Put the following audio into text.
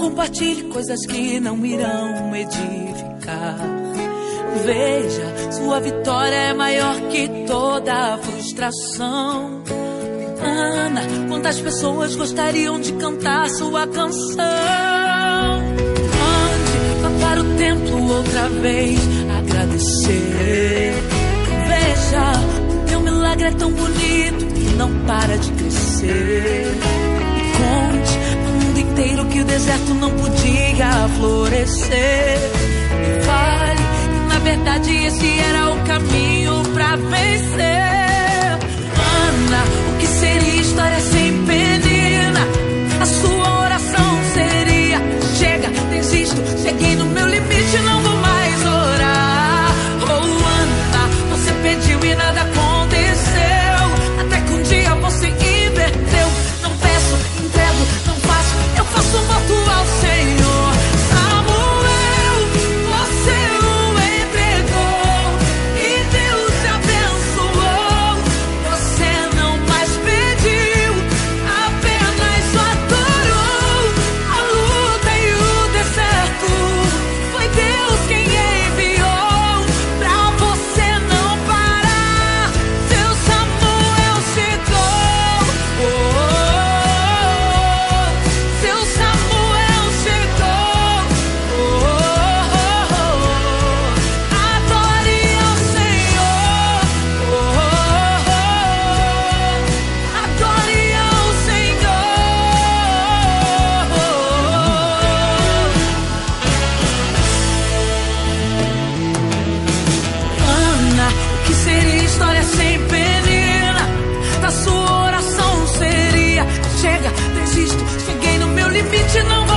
compartilhe coisas que não irão edificar. Veja, sua vitória é maior que toda a frustração. Ana, quantas pessoas gostariam de cantar sua canção? Ande, vá para o templo outra vez agradecer. Veja, o teu milagre é tão bonito que não para de crescer. E conte no mundo inteiro que o deserto não podia florescer. E fale que na verdade esse era o caminho pra vencer. Ana, o que seria história sem penina? A sua oração seria: chega, desisto, cheguei no meu limite, não vou mais orar. Oh, Ana, você pediu e nada aconteceu, até que um dia você inverteu. Não peço, entrego, não faço, eu faço um voto ao Senhor. Samuel, você o entregou e Deus te abençoou. Você não mais pediu, apenas só adorou. A luta e o deserto foi Deus quem enviou pra você não parar. Seu Samuel chegou. Seu Samuel chegou. Adore ao Senhor. Adore ao Senhor. Ana, o que seria história sem penina? Da sua oração seria: chega, desisto, cheguei no meu limite, não